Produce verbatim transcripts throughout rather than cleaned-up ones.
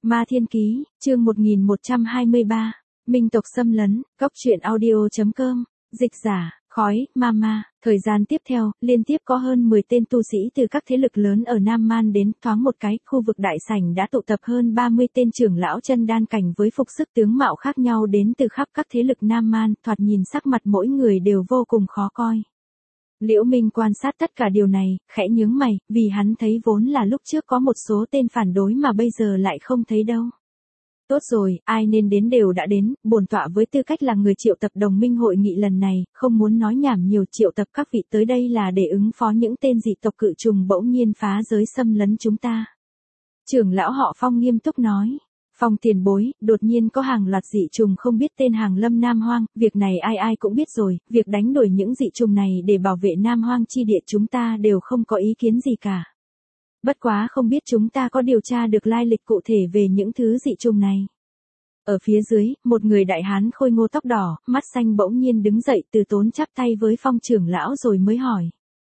Ma Thiên Ký, chương một nghìn một trăm hai mươi ba, Minh tộc xâm lấn, góc truyện audio.com, dịch giả, khói, Mama. Thời gian tiếp theo, liên tiếp có hơn mười tên tu sĩ từ các thế lực lớn ở Nam Man đến, thoáng một cái, khu vực đại sảnh đã tụ tập hơn ba mươi tên trưởng lão chân đan cảnh với phục sức tướng mạo khác nhau đến từ khắp các thế lực Nam Man, thoạt nhìn sắc mặt mỗi người đều vô cùng khó coi. Liễu Minh quan sát tất cả điều này, khẽ nhướng mày, vì hắn thấy vốn là lúc trước có một số tên phản đối mà bây giờ lại không thấy đâu. Tốt rồi, ai nên đến đều đã đến, bổn tọa với tư cách là người triệu tập đồng minh hội nghị lần này, không muốn nói nhảm nhiều, triệu tập các vị tới đây là để ứng phó những tên dị tộc cự trùng bỗng nhiên phá giới xâm lấn chúng ta. Trưởng lão họ Phong nghiêm túc nói. Phong tiền bối, đột nhiên có hàng loạt dị trùng không biết tên hàng lâm Nam Hoang, việc này ai ai cũng biết rồi, việc đánh đuổi những dị trùng này để bảo vệ Nam Hoang chi địa chúng ta đều không có ý kiến gì cả. Bất quá không biết chúng ta có điều tra được lai lịch cụ thể về những thứ dị trùng này. Ở phía dưới, một người đại hán khôi ngô tóc đỏ, mắt xanh bỗng nhiên đứng dậy từ tốn chắp tay với Phong trưởng lão rồi mới hỏi.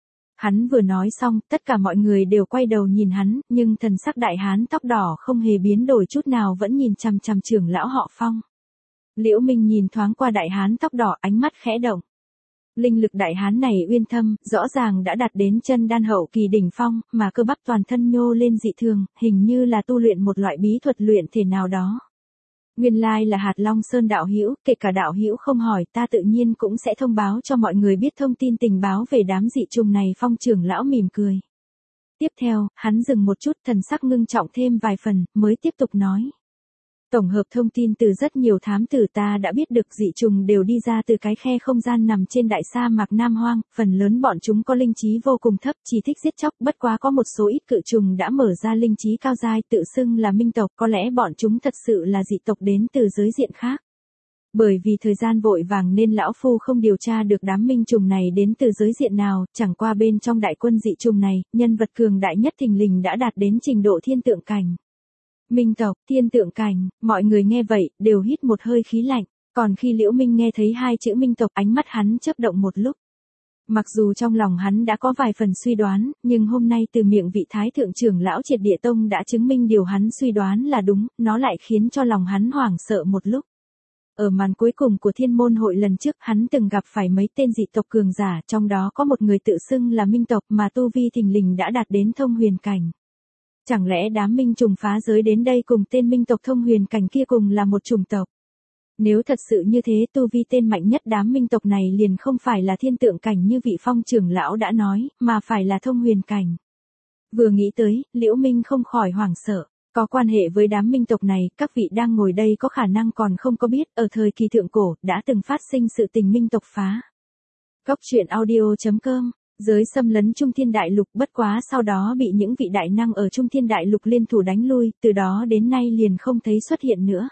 Hắn vừa nói xong, tất cả mọi người đều quay đầu nhìn hắn, nhưng thần sắc đại hán tóc đỏ không hề biến đổi chút nào, vẫn nhìn chằm chằm trưởng lão họ Phong. Liễu Minh nhìn thoáng qua đại hán tóc đỏ, ánh mắt khẽ động. Linh lực đại hán này uyên thâm, rõ ràng đã đạt đến chân đan hậu kỳ đỉnh phong, mà cơ bắp toàn thân nhô lên dị thường, hình như là tu luyện một loại bí thuật luyện thể nào đó. Nguyên lai là Hạt Long Sơn đạo hữu, kể cả đạo hữu không hỏi, ta tự nhiên cũng sẽ thông báo cho mọi người biết thông tin tình báo về đám dị trùng này. Phong trưởng lão mỉm cười. Tiếp theo, hắn dừng một chút, thần sắc ngưng trọng thêm vài phần, mới tiếp tục nói. Tổng hợp thông tin từ rất nhiều thám tử, ta đã biết được dị trùng đều đi ra từ cái khe không gian nằm trên đại sa mạc Nam Hoang, phần lớn bọn chúng có linh trí vô cùng thấp, chỉ thích giết chóc, bất quá có một số ít cự trùng đã mở ra linh trí cao giai, tự xưng là minh tộc, có lẽ bọn chúng thật sự là dị tộc đến từ giới diện khác. Bởi vì thời gian vội vàng nên lão phu không điều tra được đám minh trùng này đến từ giới diện nào, chẳng qua bên trong đại quân dị trùng này, nhân vật cường đại nhất thình lình đã đạt đến trình độ thiên tượng cảnh. Minh tộc, thiên tượng cảnh, mọi người nghe vậy, đều hít một hơi khí lạnh, còn khi Liễu Minh nghe thấy hai chữ minh tộc, ánh mắt hắn chớp động một lúc. Mặc dù trong lòng hắn đã có vài phần suy đoán, nhưng hôm nay từ miệng vị thái thượng trưởng lão Triệt Địa Tông đã chứng minh điều hắn suy đoán là đúng, nó lại khiến cho lòng hắn hoảng sợ một lúc. Ở màn cuối cùng của thiên môn hội lần trước, hắn từng gặp phải mấy tên dị tộc cường giả, trong đó có một người tự xưng là minh tộc mà tu vi thình lình đã đạt đến thông huyền cảnh. Chẳng lẽ đám minh trùng phá giới đến đây cùng tên minh tộc thông huyền cảnh kia cùng là một chủng tộc? Nếu thật sự như thế, tu vi tên mạnh nhất đám minh tộc này liền không phải là thiên tượng cảnh như vị Phong trưởng lão đã nói, mà phải là thông huyền cảnh. Vừa nghĩ tới, Liễu Minh không khỏi hoảng sợ. Có quan hệ với đám minh tộc này, các vị đang ngồi đây có khả năng còn không có biết, ở thời kỳ thượng cổ, đã từng phát sinh sự tình minh tộc phá. Góc truyện audio.com, giới xâm lấn Trung Thiên Đại Lục, bất quá sau đó bị những vị đại năng ở Trung Thiên Đại Lục liên thủ đánh lui, từ đó đến nay liền không thấy xuất hiện nữa.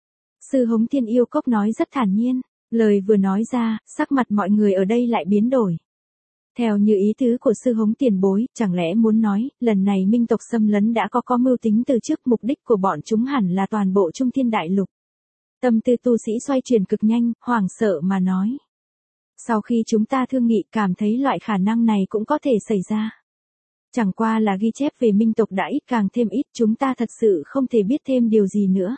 Sư Hống Thiên Yêu Cốc nói rất thản nhiên, lời vừa nói ra, sắc mặt mọi người ở đây lại biến đổi. Theo như ý tứ của sư Hống tiền bối, chẳng lẽ muốn nói, lần này minh tộc xâm lấn đã có có mưu tính từ trước, mục đích của bọn chúng hẳn là toàn bộ Trung Thiên Đại Lục. Tâm tư tu sĩ xoay chuyển cực nhanh, hoảng sợ mà nói. Sau khi chúng ta thương nghị, cảm thấy loại khả năng này cũng có thể xảy ra. Chẳng qua là ghi chép về minh tộc đã ít càng thêm ít, chúng ta thật sự không thể biết thêm điều gì nữa.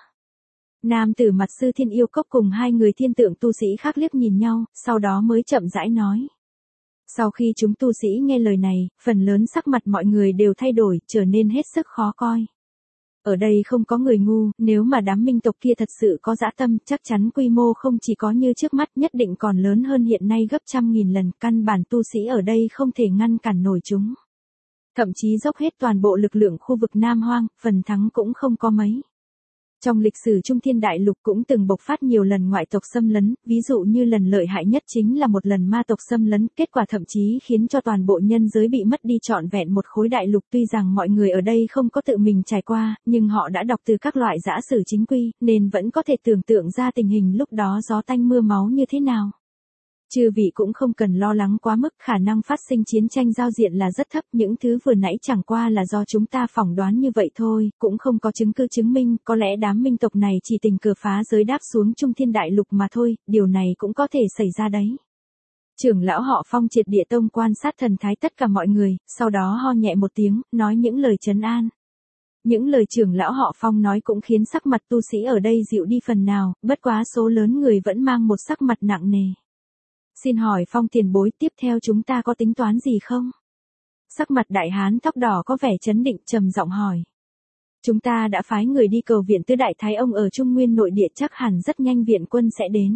Nam tử mặt sư Thiên Yêu Cốc cùng hai người thiên tượng tu sĩ khác liếc nhìn nhau, sau đó mới chậm rãi nói. Sau khi chúng tu sĩ nghe lời này, phần lớn sắc mặt mọi người đều thay đổi, trở nên hết sức khó coi. Ở đây không có người ngu, nếu mà đám minh tộc kia thật sự có dã tâm, chắc chắn quy mô không chỉ có như trước mắt, nhất định còn lớn hơn hiện nay gấp trăm nghìn lần, căn bản tu sĩ ở đây không thể ngăn cản nổi chúng. Thậm chí dốc hết toàn bộ lực lượng khu vực Nam Hoang, phần thắng cũng không có mấy. Trong lịch sử Trung Thiên Đại Lục cũng từng bộc phát nhiều lần ngoại tộc xâm lấn, ví dụ như lần lợi hại nhất chính là một lần ma tộc xâm lấn, kết quả thậm chí khiến cho toàn bộ nhân giới bị mất đi trọn vẹn một khối đại lục. Tuy rằng mọi người ở đây không có tự mình trải qua, nhưng họ đã đọc từ các loại giả sử chính quy, nên vẫn có thể tưởng tượng ra tình hình lúc đó gió tanh mưa máu như thế nào. Chư vị cũng không cần lo lắng quá mức, khả năng phát sinh chiến tranh giao diện là rất thấp, những thứ vừa nãy chẳng qua là do chúng ta phỏng đoán như vậy thôi, cũng không có chứng cứ chứng minh, có lẽ đám minh tộc này chỉ tình cờ phá giới đáp xuống Trung Thiên Đại Lục mà thôi, điều này cũng có thể xảy ra đấy. Trưởng lão họ Phong Triệt Địa Tông quan sát thần thái tất cả mọi người, sau đó ho nhẹ một tiếng, nói những lời trấn an. Những lời trưởng lão họ Phong nói cũng khiến sắc mặt tu sĩ ở đây dịu đi phần nào, bất quá số lớn người vẫn mang một sắc mặt nặng nề. Xin hỏi Phong tiền bối, tiếp theo chúng ta có tính toán gì không? Sắc mặt đại hán tóc đỏ có vẻ chấn định, trầm giọng hỏi. Chúng ta đã phái người đi cầu viện tứ đại thái ông ở Trung Nguyên nội địa, chắc hẳn rất nhanh viện quân sẽ đến.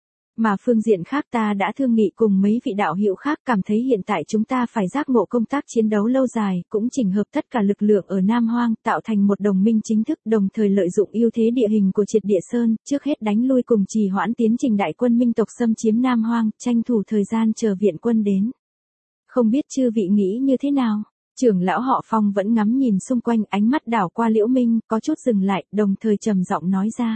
Mà phương diện khác ta đã thương nghị cùng mấy vị đạo hữu khác, cảm thấy hiện tại chúng ta phải giác ngộ công tác chiến đấu lâu dài, cũng chỉnh hợp tất cả lực lượng ở Nam Hoang, tạo thành một đồng minh chính thức, đồng thời lợi dụng ưu thế địa hình của Triệt Địa Sơn, trước hết đánh lui cùng trì hoãn tiến trình đại quân minh tộc xâm chiếm Nam Hoang, tranh thủ thời gian chờ viện quân đến. Không biết chư vị nghĩ như thế nào? Trưởng lão họ Phong vẫn ngắm nhìn xung quanh, ánh mắt đảo qua Liễu Minh, có chút dừng lại, đồng thời trầm giọng nói ra.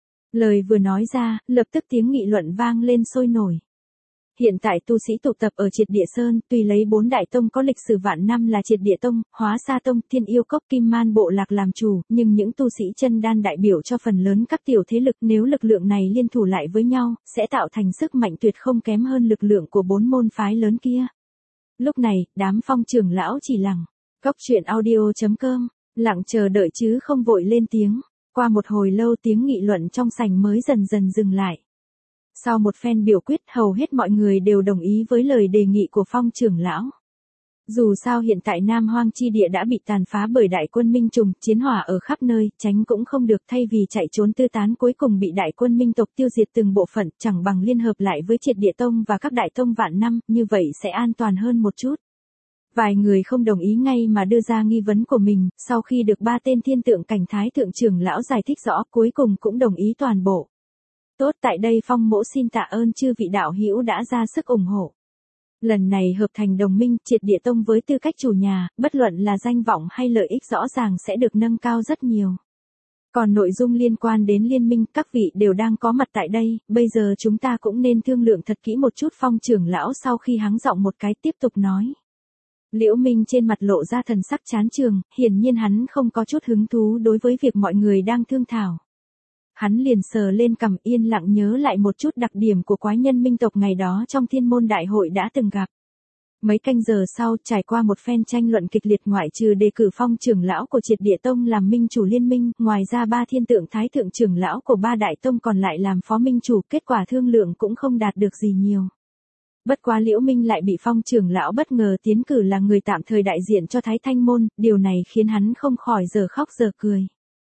Lời vừa nói ra, lập tức tiếng nghị luận vang lên sôi nổi. Hiện tại tu sĩ tụ tập ở Triệt Địa Sơn, tuy lấy bốn đại tông có lịch sử vạn năm là Triệt Địa Tông, Hóa Sa Tông, Thiên Yêu Cốc, Kim Man Bộ Lạc làm chủ, nhưng những tu sĩ chân đan đại biểu cho phần lớn các tiểu thế lực, nếu lực lượng này liên thủ lại với nhau, sẽ tạo thành sức mạnh tuyệt không kém hơn lực lượng của bốn môn phái lớn kia. Lúc này, đám Phong trưởng lão chỉ lặng. Cốc truyện audio chấm com, lặng chờ đợi chứ không vội lên tiếng. Qua một hồi lâu tiếng nghị luận trong sảnh mới dần dần dừng lại. Sau một phen biểu quyết, hầu hết mọi người đều đồng ý với lời đề nghị của Phong trưởng lão. Dù sao hiện tại Nam Hoang chi địa đã bị tàn phá bởi đại quân Minh Trùng, chiến hỏa ở khắp nơi, tránh cũng không được, thay vì chạy trốn tư tán cuối cùng bị đại quân Minh tộc tiêu diệt từng bộ phận, chẳng bằng liên hợp lại với Triệt Địa Tông và các đại tông vạn năm, như vậy sẽ an toàn hơn một chút. Vài người không đồng ý ngay mà đưa ra nghi vấn của mình, sau khi được ba tên thiên tượng cảnh thái thượng trưởng lão giải thích rõ, cuối cùng cũng đồng ý toàn bộ. Tốt, tại đây Phong mỗ xin tạ ơn chư vị đạo hữu đã ra sức ủng hộ. Lần này hợp thành đồng minh, Triệt Địa Tông với tư cách chủ nhà, bất luận là danh vọng hay lợi ích rõ ràng sẽ được nâng cao rất nhiều. Còn nội dung liên quan đến liên minh, các vị đều đang có mặt tại đây, bây giờ chúng ta cũng nên thương lượng thật kỹ một chút. Phong trưởng lão sau khi hắng giọng một cái tiếp tục nói. Liễu Minh trên mặt lộ ra thần sắc chán chường, hiển nhiên hắn không có chút hứng thú đối với việc mọi người đang thương thảo. Hắn liền sờ lên cằm, yên lặng nhớ lại một chút đặc điểm của quái nhân minh tộc ngày đó trong thiên môn đại hội đã từng gặp. Mấy canh giờ sau, trải qua một phen tranh luận kịch liệt, ngoại trừ đề cử Phong trưởng lão của Triệt Địa Tông làm minh chủ liên minh, ngoài ra ba thiên tượng thái thượng trưởng lão của ba đại tông còn lại làm phó minh chủ, kết quả thương lượng cũng không đạt được gì nhiều. Bất quá Liễu Minh lại bị Phong trưởng lão bất ngờ tiến cử là người tạm thời đại diện cho Thái Thanh môn, điều này khiến hắn không khỏi giờ khóc giờ cười.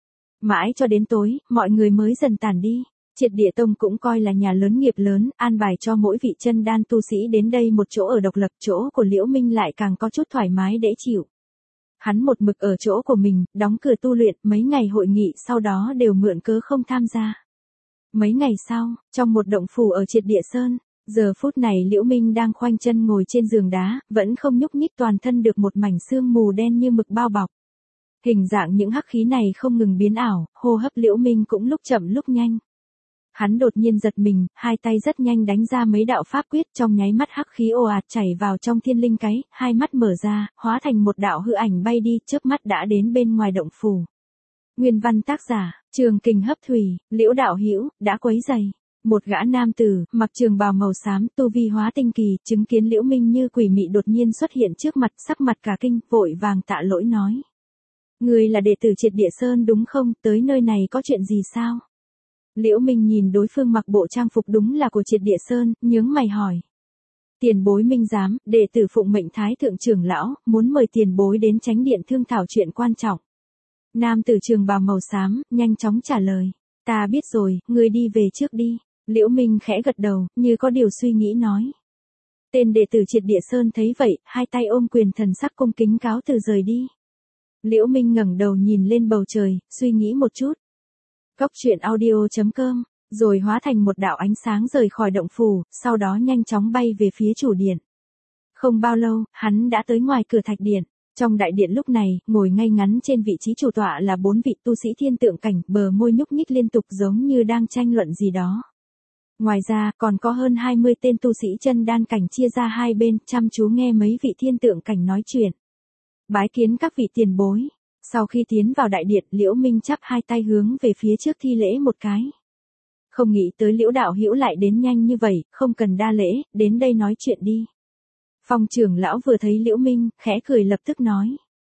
Mãi cho đến tối, mọi người mới dần tản đi. Triệt Địa Tông cũng coi là nhà lớn nghiệp lớn, an bài cho mỗi vị chân đan tu sĩ đến đây một chỗ ở độc lập, chỗ của Liễu Minh lại càng có chút thoải mái dễ chịu. Hắn một mực ở chỗ của mình, đóng cửa tu luyện, mấy ngày hội nghị sau đó đều mượn cớ không tham gia. Mấy ngày sau, trong một động phủ ở Triệt Địa Sơn, giờ phút này Liễu Minh đang khoanh chân ngồi trên giường đá, vẫn không nhúc nhích, toàn thân được một mảnh sương mù đen như mực bao bọc. Hình dạng những hắc khí này không ngừng biến ảo, hô hấp Liễu Minh cũng lúc chậm lúc nhanh. Hắn đột nhiên giật mình, hai tay rất nhanh đánh ra mấy đạo pháp quyết, trong nháy mắt hắc khí ồ ạt chảy vào trong thiên linh cái, hai mắt mở ra, hóa thành một đạo hư ảnh bay đi, chớp mắt đã đến bên ngoài động phủ. Nguyên văn tác giả, Trường Kình Hấp Thủy, Liễu đạo hữu đã quấy rầy. Một gã nam tử, mặc trường bào màu xám, tu vi hóa tinh kỳ, chứng kiến Liễu Minh như quỷ mị đột nhiên xuất hiện trước mặt, sắc mặt cả kinh, vội vàng tạ lỗi nói. Người là đệ tử Triệt Địa Sơn đúng không, tới nơi này có chuyện gì sao? Liễu Minh nhìn đối phương mặc bộ trang phục đúng là của Triệt Địa Sơn, nhướng mày hỏi. Tiền bối Minh giám, đệ tử phụng mệnh thái thượng trưởng lão, muốn mời tiền bối đến chánh điện thương thảo chuyện quan trọng. Nam tử trường bào màu xám, nhanh chóng trả lời. Ta biết rồi, ngươi đi về trước đi. Liễu Minh khẽ gật đầu, như có điều suy nghĩ nói. Tên đệ tử Triệt Địa Sơn thấy vậy, hai tay ôm quyền, thần sắc cung kính cáo từ rời đi. Liễu Minh ngẩng đầu nhìn lên bầu trời, suy nghĩ một chút. Cốc truyện audio chấm com, rồi hóa thành một đạo ánh sáng rời khỏi động phủ, sau đó nhanh chóng bay về phía chủ điện. Không bao lâu, hắn đã tới ngoài cửa thạch điện. Trong đại điện lúc này, ngồi ngay ngắn trên vị trí chủ tọa là bốn vị tu sĩ thiên tượng cảnh, bờ môi nhúc nhích liên tục giống như đang tranh luận gì đó. Ngoài ra, còn có hơn hai mươi tên tu sĩ chân đan cảnh chia ra hai bên, chăm chú nghe mấy vị thiên tượng cảnh nói chuyện. Bái kiến các vị tiền bối. Sau khi tiến vào đại điện, Liễu Minh chắp hai tay hướng về phía trước thi lễ một cái. Không nghĩ tới Liễu đạo hữu lại đến nhanh như vậy, không cần đa lễ, đến đây nói chuyện đi. Phong trưởng lão vừa thấy Liễu Minh, khẽ cười lập tức nói.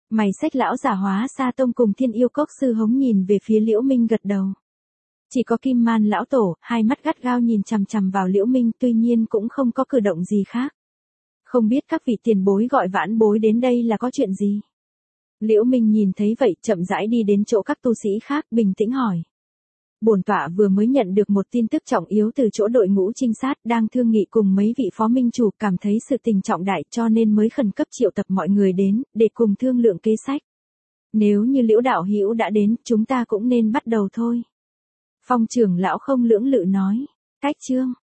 Mày xách lão giả hóa Sa Tông cùng Thiên Yêu Cốc sư hống nhìn về phía Liễu Minh gật đầu. Chỉ có Kim Man lão tổ, hai mắt gắt gao nhìn chằm chằm vào Liễu Minh, tuy nhiên cũng không có cử động gì khác. Không biết các vị tiền bối gọi vãn bối đến đây là có chuyện gì? Liễu Minh nhìn thấy vậy, chậm rãi đi đến chỗ các tu sĩ khác, bình tĩnh hỏi. Bổn tọa vừa mới nhận được một tin tức trọng yếu từ chỗ đội ngũ trinh sát, đang thương nghị cùng mấy vị phó minh chủ, cảm thấy sự tình trọng đại cho nên mới khẩn cấp triệu tập mọi người đến, để cùng thương lượng kế sách. Nếu như Liễu đạo hữu đã đến, chúng ta cũng nên bắt đầu thôi. Phong trưởng lão không lưỡng lự nói. Cách chương,